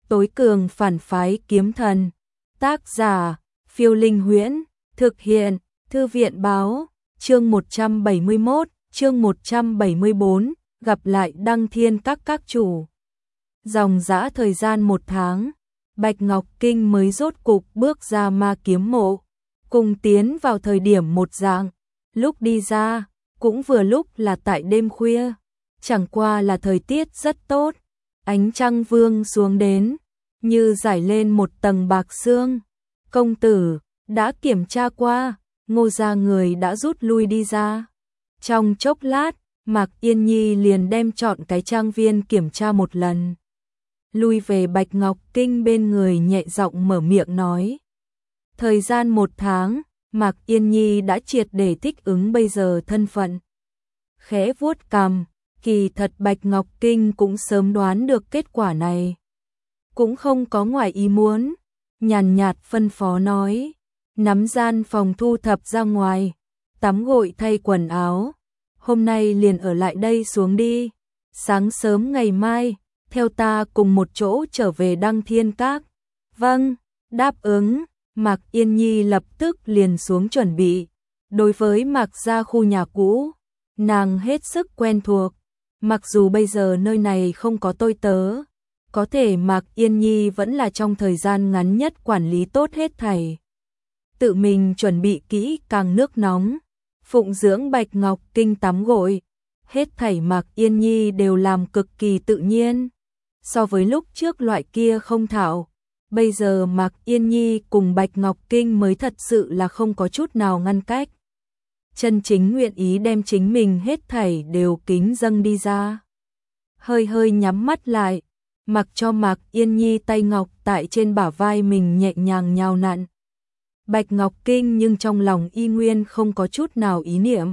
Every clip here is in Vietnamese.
tối cường phản phái kiếm thần. Tác giả, Phiêu Linh Huyễn, thực hiện, Thư viện báo, chương 171, chương 174, gặp lại Đăng Thiên các chủ. Dòng dã thời gian 1 tháng, Bạch Ngọc Kinh mới rốt cục bước ra ma kiếm mộ, cùng tiến vào thời điểm một dạng, lúc đi ra, cũng vừa lúc là tại đêm khuya, chẳng qua là thời tiết rất tốt, ánh trăng vương xuống đến, như rải lên một tầng bạc sương. Công tử, đã kiểm tra qua, Ngô gia người đã rút lui đi ra. Trong chốc lát, Mạc Yên Nhi liền đem chọn cái trang viên kiểm tra một lần. Lui về Bạch Ngọc Kinh bên người nhẹ giọng mở miệng nói. Thời gian 1 tháng, Mạc Yên Nhi đã triệt để thích ứng bây giờ thân phận. Khẽ vuốt cằm, kỳ thật Bạch Ngọc Kinh cũng sớm đoán được kết quả này. Cũng không có ngoài ý muốn, nhàn nhạt phân phó nói, nắm gian phòng thu thập ra ngoài, tắm gội thay quần áo, hôm nay liền ở lại đây xuống đi, sáng sớm ngày mai, theo ta cùng một chỗ trở về Đăng Thiên Các. Vâng, đáp ứng, Mạc Yên Nhi lập tức liền xuống chuẩn bị. Đối với Mạc gia khu nhà cũ, nàng hết sức quen thuộc, mặc dù bây giờ nơi này không có tôi tớ, có thể Mạc Yên Nhi vẫn là trong thời gian ngắn nhất quản lý tốt hết thảy. Tự mình chuẩn bị kỹ càng nước nóng, phụng dưỡng Bạch Ngọc Kinh tắm gội, hết thảy Mạc Yên Nhi đều làm cực kỳ tự nhiên. So với lúc trước loại kia không thạo, bây giờ Mạc Yên Nhi cùng Bạch Ngọc Kinh mới thật sự là không có chút nào ngăn cách. Chân chính nguyện ý đem chính mình hết thảy đều kính dâng đi ra. Hơi hơi nhắm mắt lại, mặc cho Mạc Yên Nhi tay ngọc tại trên bả vai mình nhẹ nhàng nhào nặn. Bạch Ngọc Kinh nhưng trong lòng y nguyên không có chút nào ý niệm.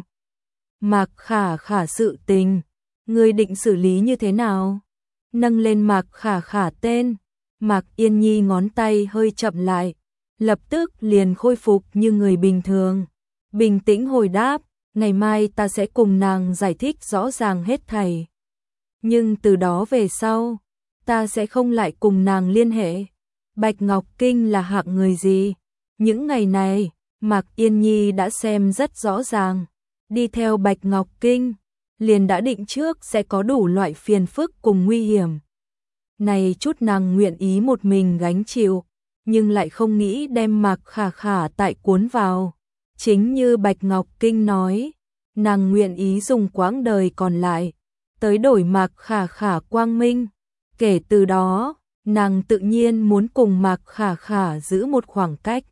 Mạc Khả Khả sự tình, ngươi định xử lý như thế nào? Nâng lên Mạc Khả Khả tên, Mạc Yên Nhi ngón tay hơi chậm lại, lập tức liền khôi phục như người bình thường. Bình tĩnh hồi đáp, ngày mai ta sẽ cùng nàng giải thích rõ ràng hết thảy. Nhưng từ đó về sau, ta sẽ không lại cùng nàng liên hệ. Bạch Ngọc Kinh là hạng người gì? Những ngày này, Mạc Yên Nhi đã xem rất rõ ràng. Đi theo Bạch Ngọc Kinh, liền đã định trước sẽ có đủ loại phiền phức cùng nguy hiểm. Này chút nàng nguyện ý một mình gánh chịu, nhưng lại không nghĩ đem Mạc Khả Khả tại cuốn vào. Chính như Bạch Ngọc Kinh nói, nàng nguyện ý dùng quãng đời còn lại, tới đổi Mạc Khả Khả quang minh. Kể từ đó, nàng tự nhiên muốn cùng Mạc Khả Khả giữ một khoảng cách.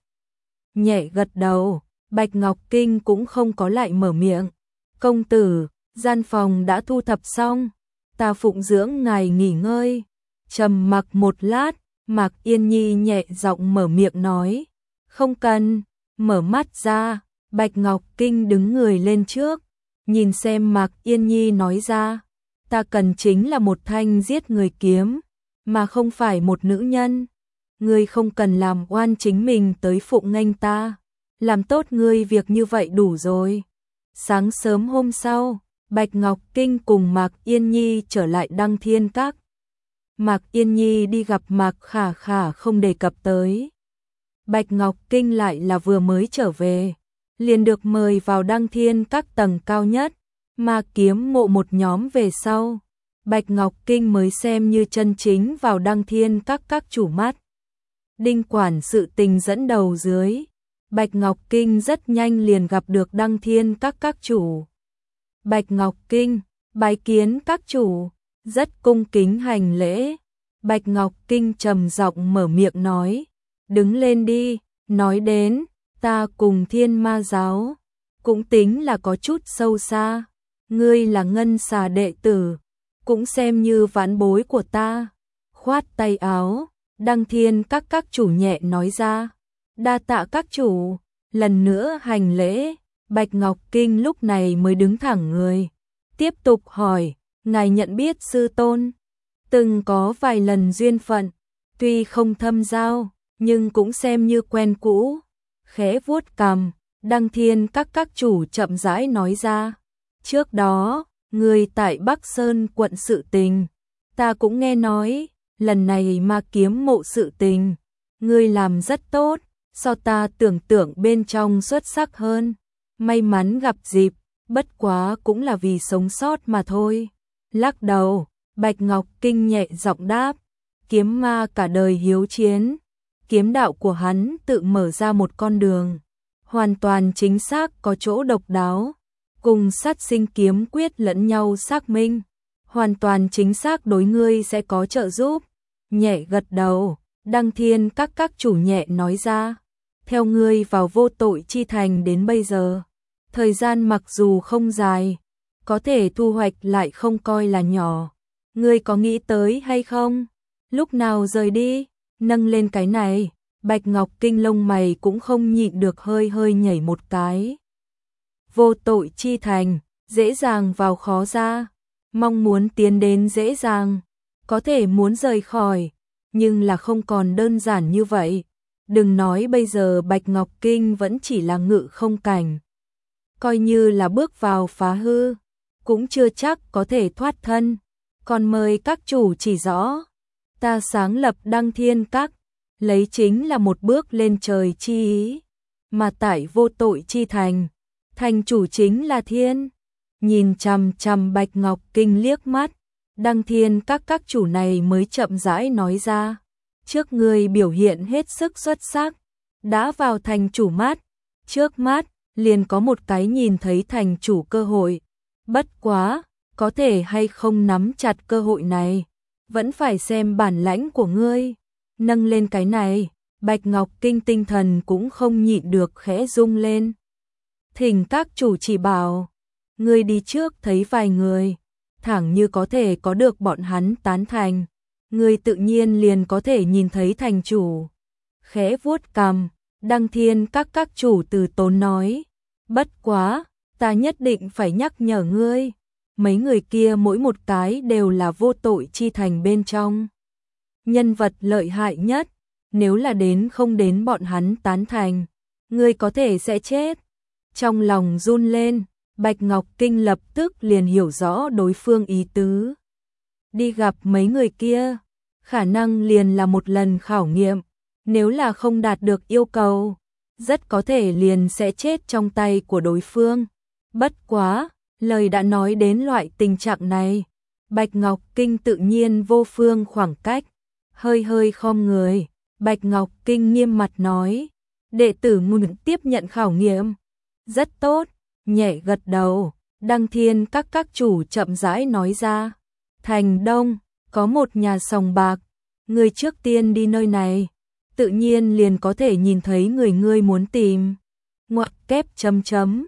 Nhẹ gật đầu, Bạch Ngọc Kinh cũng không có lại mở miệng. Công tử, gian phòng đã thu thập xong, ta phụng dưỡng ngài nghỉ ngơi. Trầm mặc một lát, Mạc Yên Nhi nhẹ giọng mở miệng nói, không cần. Mở mắt ra, Bạch Ngọc Kinh đứng người lên trước, nhìn xem Mạc Yên Nhi nói ra, ta cần chính là một thanh giết người kiếm, mà không phải một nữ nhân. Ngươi không cần làm oan chính mình tới phụng nghênh ta, làm tốt ngươi việc như vậy đủ rồi. Sáng sớm hôm sau, Bạch Ngọc Kinh cùng Mạc Yên Nhi trở lại Đăng Thiên Các. Mạc Yên Nhi đi gặp Mạc Khả Khả không đề cập tới. Bạch Ngọc Kinh lại là vừa mới trở về, liền được mời vào Đăng Thiên Các tầng cao nhất, mà kiếm mộ một nhóm về sau. Bạch Ngọc Kinh mới xem như chân chính vào Đăng Thiên các chủ mắt. Đinh quản sự tình dẫn đầu dưới, Bạch Ngọc Kinh rất nhanh liền gặp được Đăng Thiên các chủ. Bạch Ngọc Kinh, bái kiến các chủ, rất cung kính hành lễ. Bạch Ngọc Kinh trầm giọng mở miệng nói, đứng lên đi, nói đến, ta cùng Thiên Ma giáo, cũng tính là có chút sâu xa, ngươi là Ngân Xà đệ tử, cũng xem như vãn bối của ta. Khoát tay áo, Đăng Thiên các chủ nhẹ nói ra, đa tạ các chủ, lần nữa hành lễ. Bạch Ngọc Kinh lúc này mới đứng thẳng người, tiếp tục hỏi, ngài nhận biết sư tôn? Từng có vài lần duyên phận, tuy không thâm giao, nhưng cũng xem như quen cũ. Khẽ vuốt cằm, Đăng Thiên các chủ chậm rãi nói ra, trước đó, người tại Bắc Sơn quận sự tình, ta cũng nghe nói, lần này ma kiếm mộ sự tình, ngươi làm rất tốt, so ta tưởng tượng bên trong xuất sắc hơn. May mắn gặp dịp, bất quá cũng là vì sống sót mà thôi. Lắc đầu, Bạch Ngọc Kinh nhẹ giọng đáp, kiếm ma cả đời hiếu chiến, kiếm đạo của hắn tự mở ra một con đường, hoàn toàn chính xác có chỗ độc đáo, cùng sát sinh kiếm quyết lẫn nhau xác minh, hoàn toàn chính xác đối ngươi sẽ có trợ giúp. Nhẹ gật đầu, Đăng Thiên các chủ nhẹ nói ra, theo ngươi vào vô tội chi thành đến bây giờ, thời gian mặc dù không dài, có thể thu hoạch lại không coi là nhỏ. Ngươi có nghĩ tới hay không? Lúc nào rời đi? Nâng lên cái này, Bạch Ngọc Kinh lông mày cũng không nhịn được hơi nhảy một cái. Vô tội chi thành, dễ dàng vào khó ra, mong muốn tiến đến dễ dàng, có thể muốn rời khỏi, nhưng là không còn đơn giản như vậy. Đừng nói bây giờ Bạch Ngọc Kinh vẫn chỉ là ngự không cảnh, coi như là bước vào phá hư, cũng chưa chắc có thể thoát thân. Còn mời các chủ chỉ rõ, ta sáng lập Đăng Thiên Các, lấy chính là một bước lên trời chi ý, mà tại vô tội chi thành, thành chủ chính là thiên. Nhìn chằm chằm Bạch Ngọc Kinh liếc mắt, Đăng Thiên các chủ này mới chậm rãi nói ra, trước người biểu hiện hết sức xuất sắc, đã vào thành chủ mắt, trước mắt liền có một cái nhìn thấy thành chủ cơ hội, bất quá, có thể hay không nắm chặt cơ hội này, vẫn phải xem bản lãnh của ngươi. Nâng lên cái này, Bạch Ngọc Kinh tinh thần cũng không nhịn được khẽ rung lên. Thỉnh các chủ chỉ bảo, ngươi đi trước thấy vài người, thẳng như có thể có được bọn hắn tán thành, ngươi tự nhiên liền có thể nhìn thấy thành chủ. Khẽ vuốt cằm, Đăng Thiên các chủ từ tốn nói, bất quá, ta nhất định phải nhắc nhở ngươi, mấy người kia mỗi một cái đều là vô tội chi thành bên trong nhân vật lợi hại nhất, nếu là đến không đến bọn hắn tán thành, ngươi có thể sẽ chết. Trong lòng run lên, Bạch Ngọc Kinh lập tức liền hiểu rõ đối phương ý tứ. Đi gặp mấy người kia, khả năng liền là một lần khảo nghiệm, nếu là không đạt được yêu cầu, rất có thể liền sẽ chết trong tay của đối phương. Bất quá, lời đã nói đến loại tình trạng này, Bạch Ngọc Kinh tự nhiên vô phương khoảng cách, hơi khom người, Bạch Ngọc Kinh nghiêm mặt nói, đệ tử muốn tiếp nhận khảo nghiệm. Rất tốt, nhẹ gật đầu, Đăng Thiên các chủ chậm rãi nói ra, thành Đông, có một nhà sòng bạc, người trước tiên đi nơi này, tự nhiên liền có thể nhìn thấy người ngươi muốn tìm. Ngoặc kép chấm,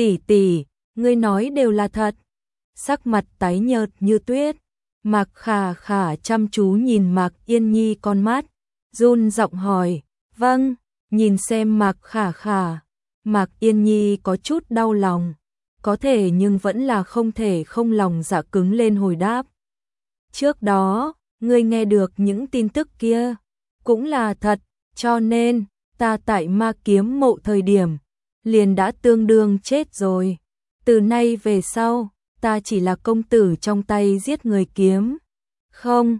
tỷ, ngươi nói đều là thật. Sắc mặt tái nhợt như tuyết, Mạc Khả Khả chăm chú nhìn Mạc Yên Nhi con mắt, run giọng hỏi, vâng, nhìn xem Mạc Khả Khả. Mạc Yên Nhi có chút đau lòng, có thể nhưng vẫn là không thể không lòng dạ cứng lên hồi đáp. Trước đó, ngươi nghe được những tin tức kia, cũng là thật, cho nên, ta tại ma kiếm mộ thời điểm, liền đã tương đương chết rồi. Từ nay về sau, ta chỉ là công tử trong tay giết người kiếm. Không,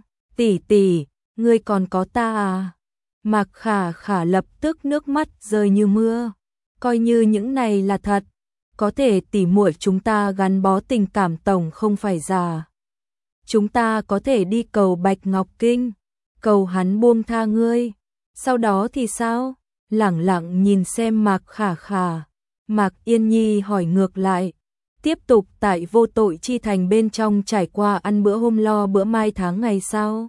tỷ, ngươi còn có ta à? Mạc Khả Khả lập tức nước mắt rơi như mưa. Coi như những này là thật, có thể tỉ muội chúng ta gắn bó tình cảm tổng không phải giả. Chúng ta có thể đi cầu Bạch Ngọc Kinh, cầu hắn buông tha ngươi. Sau đó thì sao? Lẳng lặng nhìn xem Mạc Khả Khả. Mạc Yên Nhi hỏi ngược lại. Tiếp tục tại vô tội chi thành bên trong trải qua ăn bữa hôm lo bữa mai tháng ngày sau.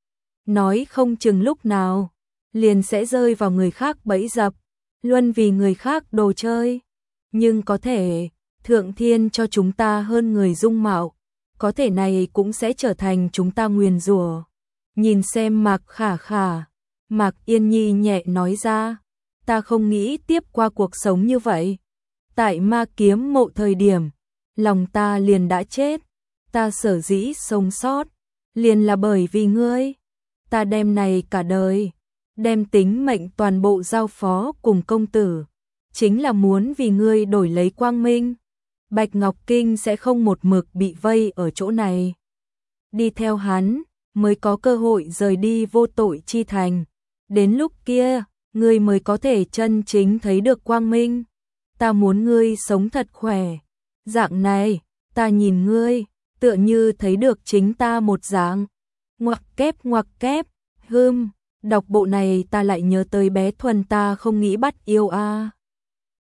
Nói không chừng lúc nào, liền sẽ rơi vào người khác bẫy dập, luôn vì người khác đồ chơi. Nhưng có thể, Thượng Thiên cho chúng ta hơn người dung mạo, có thể này cũng sẽ trở thành chúng ta nguyền rủa. Nhìn xem Mạc Khả Khả, Mạc Yên Nhi nhẹ nói ra, ta không nghĩ tiếp qua cuộc sống như vậy. Tại ma kiếm mộ thời điểm, lòng ta liền đã chết, ta sở dĩ sống sót, liền là bởi vì ngươi. Ta đem này cả đời, đem tính mệnh toàn bộ giao phó cùng công tử, chính là muốn vì ngươi đổi lấy quang minh. Bạch Ngọc Kinh sẽ không một mực bị vây ở chỗ này. Đi theo hắn, mới có cơ hội rời đi vô tội chi thành. Đến lúc kia, ngươi mới có thể chân chính thấy được quang minh. Ta muốn ngươi sống thật khỏe. Dạng này, ta nhìn ngươi, tựa như thấy được chính ta một dạng. Ngoặc kép, đọc bộ này ta lại nhớ tới bé Thuần ta không nghĩ bắt yêu a.